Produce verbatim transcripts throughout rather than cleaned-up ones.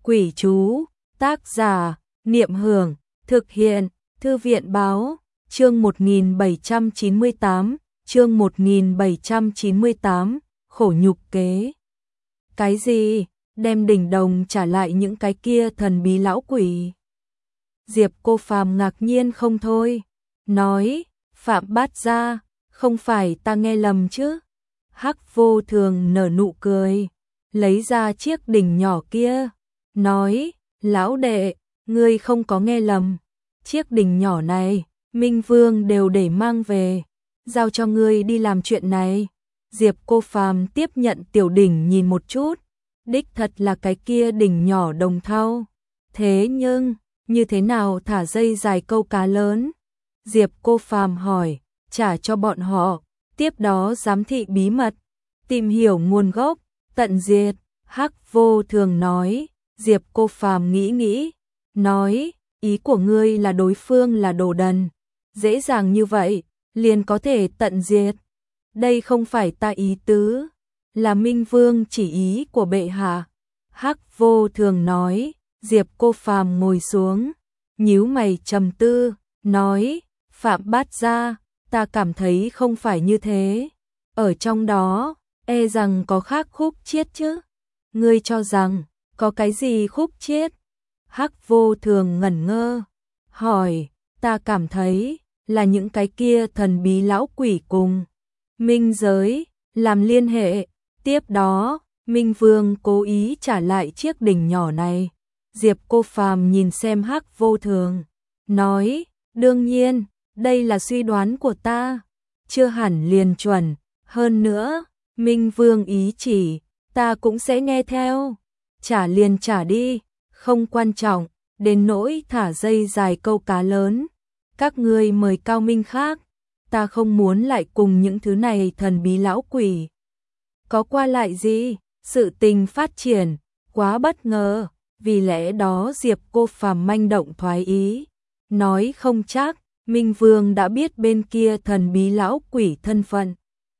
Quỷ chú, tác giả, Niệm Hưởng, thực hiện, Thư viện báo, chương một nghìn bảy trăm chín mươi tám, chương một nghìn bảy trăm chín mươi tám, khổ nhục kế. Cái gì? Đem đỉnh đồng trả lại những cái kia thần bí lão quỷ. Diệp Cô Phàm ngạc nhiên không thôi, nói, Phạm Bát Gia, không phải ta nghe lầm chứ? Hắc Vô Thường nở nụ cười, lấy ra chiếc đỉnh nhỏ kia, nói, lão đệ, ngươi không có nghe lầm, chiếc đỉnh nhỏ này, Minh Vương đều để mang về, giao cho ngươi đi làm chuyện này. Diệp Cô Phàm tiếp nhận tiểu đỉnh nhìn một chút, đích thật là cái kia đỉnh nhỏ đồng thau. Thế nhưng, như thế nào thả dây dài câu cá lớn? Diệp Cô Phàm hỏi, trả cho bọn họ, tiếp đó giám thị bí mật, tìm hiểu nguồn gốc, tận diệt. Hắc Vô Thường nói. Diệp Cô Phàm nghĩ nghĩ, nói, ý của ngươi là đối phương là đồ đần, dễ dàng như vậy, liền có thể tận diệt. Đây không phải ta ý tứ, là Minh Vương chỉ ý của bệ hạ. Hắc Vô Thường nói. Diệp Cô Phàm ngồi xuống, nhíu mày trầm tư, nói, Phạm Bát Gia, ta cảm thấy không phải như thế. Ở trong đó, e rằng có khác khúc chiết chứ. Ngươi cho rằng, có cái gì khúc chiết? Hắc Vô Thường ngẩn ngơ, hỏi, ta cảm thấy, là những cái kia thần bí lão quỷ cùng Minh giới, làm liên hệ. Tiếp đó, Minh Vương cố ý trả lại chiếc đỉnh nhỏ này. Diệp Cô Phàm nhìn xem Hắc Vô Thường, nói, đương nhiên, đây là suy đoán của ta, chưa hẳn liền chuẩn, hơn nữa, Minh Vương ý chỉ, ta cũng sẽ nghe theo, trả liền trả đi, không quan trọng, đến nỗi thả dây dài câu cá lớn, các ngươi mời cao minh khác, ta không muốn lại cùng những thứ này thần bí lão quỷ. Có qua lại gì, sự tình phát triển, quá bất ngờ. Vì lẽ đó Diệp Cô Phàm manh động thoái ý, nói không chắc, Minh Vương đã biết bên kia thần bí lão quỷ thân phận.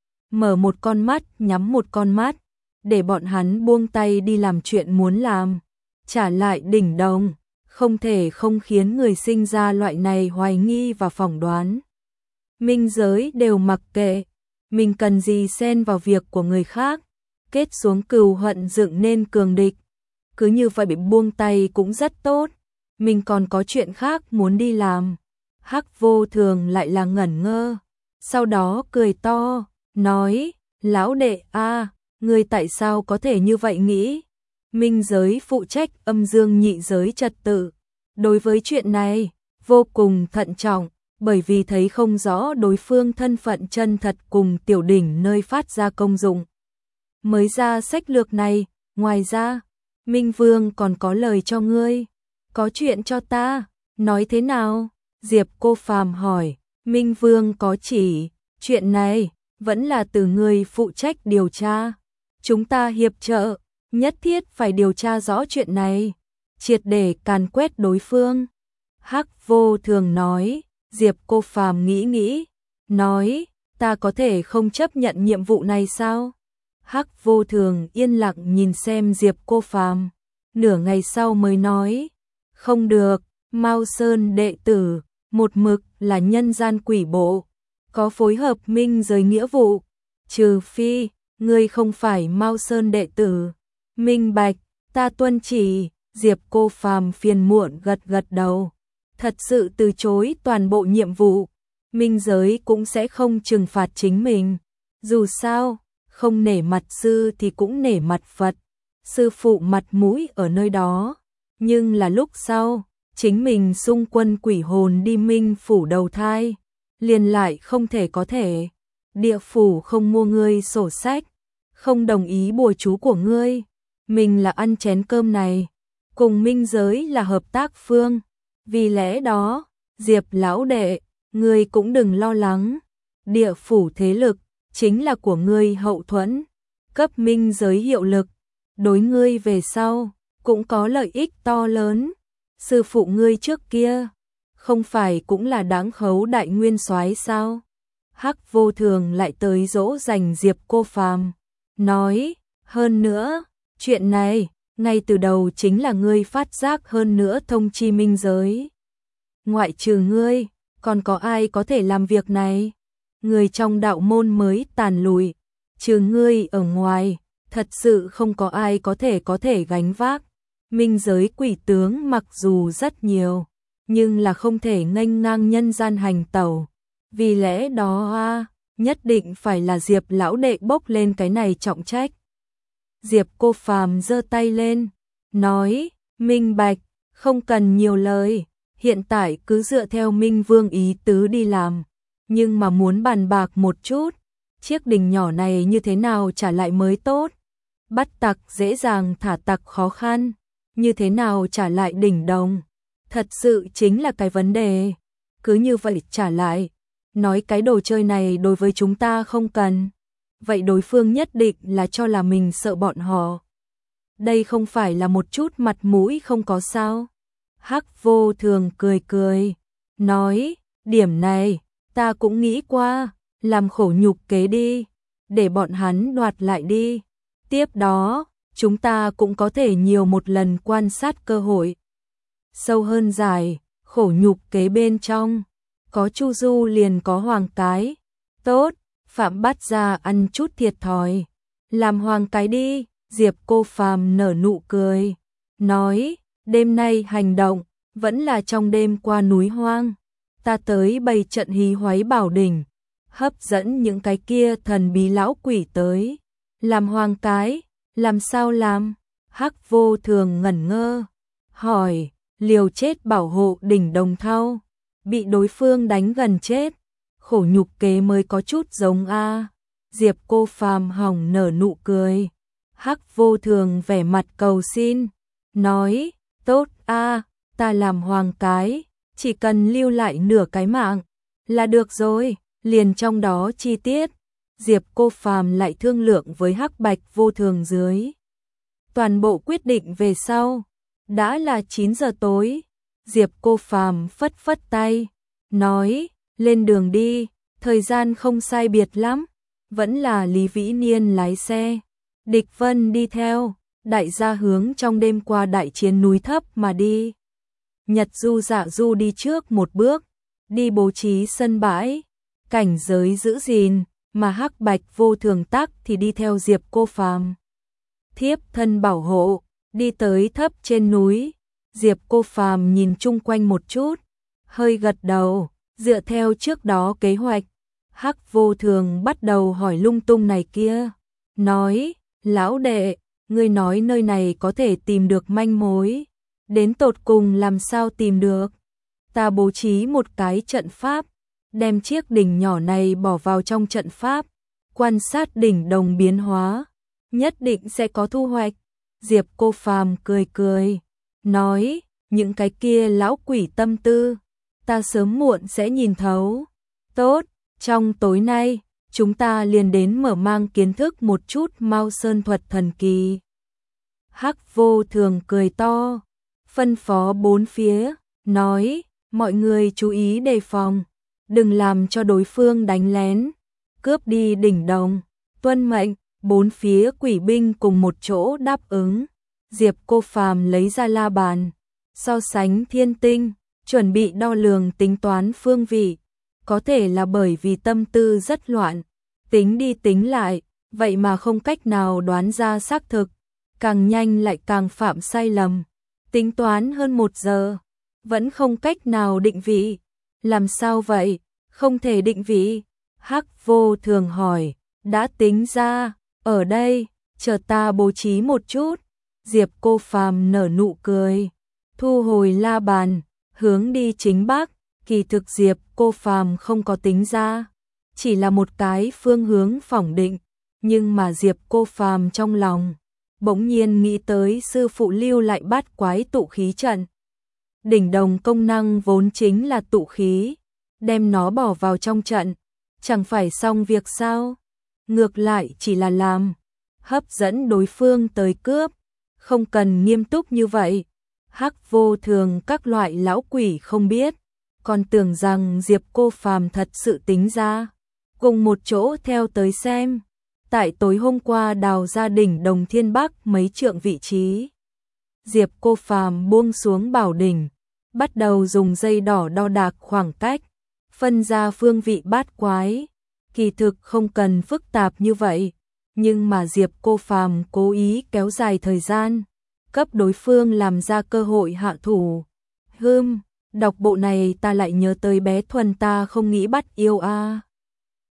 Mở một con mắt, nhắm một con mắt, để bọn hắn buông tay đi làm chuyện muốn làm, trả lại đỉnh đồng, không thể không khiến người sinh ra loại này hoài nghi và phỏng đoán. Minh giới đều mặc kệ, mình cần gì xen vào việc của người khác, kết xuống cừu hận dựng nên cường địch. Cứ như vậy bị buông tay cũng rất tốt, mình còn có chuyện khác muốn đi làm. Hắc Vô Thường lại là ngẩn ngơ, sau đó cười to, nói, lão đệ a, ngươi tại sao có thể như vậy nghĩ? Minh giới phụ trách âm dương nhị giới trật tự, đối với chuyện này, vô cùng thận trọng, bởi vì thấy không rõ đối phương thân phận chân thật cùng tiểu đỉnh nơi phát ra công dụng. Mới ra sách lược này, ngoài ra, Minh Vương còn có lời cho ngươi, có chuyện cho ta, nói thế nào? Diệp Cô Phàm hỏi, Minh Vương có chỉ, chuyện này, vẫn là từ ngươi phụ trách điều tra. Chúng ta hiệp trợ, nhất thiết phải điều tra rõ chuyện này, triệt để càn quét đối phương. Hắc Vô Thường nói. Diệp Cô Phàm nghĩ nghĩ, nói, ta có thể không chấp nhận nhiệm vụ này sao? Hắc Vô Thường yên lặng nhìn xem Diệp Cô Phàm, nửa ngày sau mới nói, không được, Mao Sơn đệ tử, một mực là nhân gian quỷ bộ, có phối hợp minh giới nghĩa vụ, trừ phi, ngươi không phải Mao Sơn đệ tử. Minh bạch, ta tuân chỉ. Diệp Cô Phàm phiền muộn gật gật đầu, thật sự từ chối toàn bộ nhiệm vụ, minh giới cũng sẽ không trừng phạt chính mình, dù sao, không nể mặt sư thì cũng nể mặt Phật, sư phụ mặt mũi ở nơi đó, nhưng là lúc sau, chính mình xung quân quỷ hồn đi minh phủ đầu thai, liền lại không thể có thể, địa phủ không mua ngươi sổ sách, không đồng ý bùa chú của ngươi, mình là ăn chén cơm này, cùng minh giới là hợp tác phương, vì lẽ đó, Diệp lão đệ, ngươi cũng đừng lo lắng, địa phủ thế lực, chính là của ngươi hậu thuẫn, cấp minh giới hiệu lực, đối ngươi về sau, cũng có lợi ích to lớn. Sư phụ ngươi trước kia, không phải cũng là đáng khấu đại nguyên soái sao? Hắc Vô Thường lại tới dỗ dành Diệp Cô Phàm, nói, hơn nữa, chuyện này, ngay từ đầu chính là ngươi phát giác hơn nữa thông chi minh giới. Ngoại trừ ngươi, còn có ai có thể làm việc này? Người trong đạo môn mới tàn lùi, trừ ngươi ở ngoài, thật sự không có ai có thể có thể gánh vác. Minh giới quỷ tướng mặc dù rất nhiều, nhưng là không thể nghênh ngang nhân gian hành tẩu. Vì lẽ đó a, nhất định phải là Diệp lão đệ bốc lên cái này trọng trách. Diệp Cô Phàm giơ tay lên, nói, minh bạch, không cần nhiều lời, hiện tại cứ dựa theo Minh Vương ý tứ đi làm. Nhưng mà muốn bàn bạc một chút, chiếc đình nhỏ này như thế nào trả lại mới tốt. Bắt tặc dễ dàng thả tặc khó khăn, như thế nào trả lại đỉnh đồng, thật sự chính là cái vấn đề. Cứ như vậy trả lại, nói cái đồ chơi này đối với chúng ta không cần, vậy đối phương nhất định là cho là mình sợ bọn họ. Đây không phải là một chút mặt mũi không có sao. Hắc Vô Thường cười cười, nói, điểm này, ta cũng nghĩ qua, làm khổ nhục kế đi, để bọn hắn đoạt lại đi. Tiếp đó, chúng ta cũng có thể nhiều một lần quan sát cơ hội. Sâu hơn dài, khổ nhục kế bên trong, có Chu Du liền có Hoàng Cái. Tốt, Phạm Bát Gia ăn chút thiệt thòi, làm Hoàng Cái đi. Diệp Cô Phàm nở nụ cười, nói, đêm nay hành động, vẫn là trong đêm qua núi hoang. Ta tới bày trận hí hoáy bảo đỉnh, hấp dẫn những cái kia thần bí lão quỷ tới. Làm Hoàng Cái, làm sao làm? Hắc Vô Thường ngẩn ngơ, hỏi, liều chết bảo hộ đỉnh Đồng Thau, bị đối phương đánh gần chết, khổ nhục kế mới có chút giống a. Diệp Cô Phàm hỏng nở nụ cười. Hắc Vô Thường vẻ mặt cầu xin, nói, tốt a, ta làm Hoàng Cái, chỉ cần lưu lại nửa cái mạng là được rồi. Liền trong đó chi tiết, Diệp Cô Phàm lại thương lượng với Hắc Bạch Vô Thường dưới. Toàn bộ quyết định về sau, đã là chín giờ tối. Diệp Cô Phàm phất phất tay, nói, lên đường đi, thời gian không sai biệt lắm. Vẫn là Lý Vĩ Niên lái xe, Địch Vân đi theo, đại gia hướng trong đêm qua đại chiến núi thấp mà đi. Nhật Du Dạ Du đi trước một bước, đi bố trí sân bãi, cảnh giới giữ gìn, mà Hắc Bạch Vô Thường tắc thì đi theo Diệp Cô Phàm. Thiếp thân bảo hộ, đi tới thấp trên núi. Diệp Cô Phàm nhìn chung quanh một chút, hơi gật đầu, dựa theo trước đó kế hoạch. Hắc Vô Thường bắt đầu hỏi lung tung này kia, nói, lão đệ, ngươi nói nơi này có thể tìm được manh mối, đến tột cùng làm sao tìm được? Ta bố trí một cái trận pháp, đem chiếc đỉnh nhỏ này bỏ vào trong trận pháp, quan sát đỉnh đồng biến hóa, nhất định sẽ có thu hoạch. Diệp Cô Phàm cười cười, nói, những cái kia lão quỷ tâm tư, ta sớm muộn sẽ nhìn thấu. Tốt, trong tối nay, chúng ta liền đến mở mang kiến thức một chút Mao Sơn thuật thần kỳ. Hắc Vô Thường cười to, phân phó bốn phía, nói, mọi người chú ý đề phòng, đừng làm cho đối phương đánh lén, cướp đi đỉnh đồng. Tuân mệnh. Bốn phía quỷ binh cùng một chỗ đáp ứng. Diệp Cô Phàm lấy ra la bàn, so sánh thiên tinh, chuẩn bị đo lường tính toán phương vị. Có thể là bởi vì tâm tư rất loạn, tính đi tính lại, vậy mà không cách nào đoán ra xác thực, càng nhanh lại càng phạm sai lầm. Tính toán hơn một giờ, vẫn không cách nào định vị. Làm sao vậy? Không thể định vị. Hắc Vô Thường hỏi, đã tính ra, ở đây, chờ ta bố trí một chút. Diệp Cô Phàm nở nụ cười, thu hồi la bàn, hướng đi chính bắc. Kỳ thực Diệp Cô Phàm không có tính ra, chỉ là một cái phương hướng phỏng định, nhưng mà Diệp Cô Phàm trong lòng bỗng nhiên nghĩ tới sư phụ lưu lại bát quái tụ khí trận. Đỉnh đồng công năng vốn chính là tụ khí, đem nó bỏ vào trong trận, chẳng phải xong việc sao? Ngược lại chỉ là làm hấp dẫn đối phương tới cướp, không cần nghiêm túc như vậy. Hắc Vô Thường các loại lão quỷ không biết, còn tưởng rằng Diệp Cô Phàm thật sự tính ra, cùng một chỗ theo tới xem. Tại tối hôm qua đào ra đỉnh đồng Thiên Bắc mấy trượng vị trí, Diệp Cô Phàm buông xuống bảo đỉnh, bắt đầu dùng dây đỏ đo đạc khoảng cách, phân ra phương vị bát quái. Kỳ thực không cần phức tạp như vậy, nhưng mà Diệp Cô Phàm cố ý kéo dài thời gian, cấp đối phương làm ra cơ hội hạ thủ. Hừm, đọc bộ này ta lại nhớ tới bé Thuần ta không nghĩ bắt yêu a.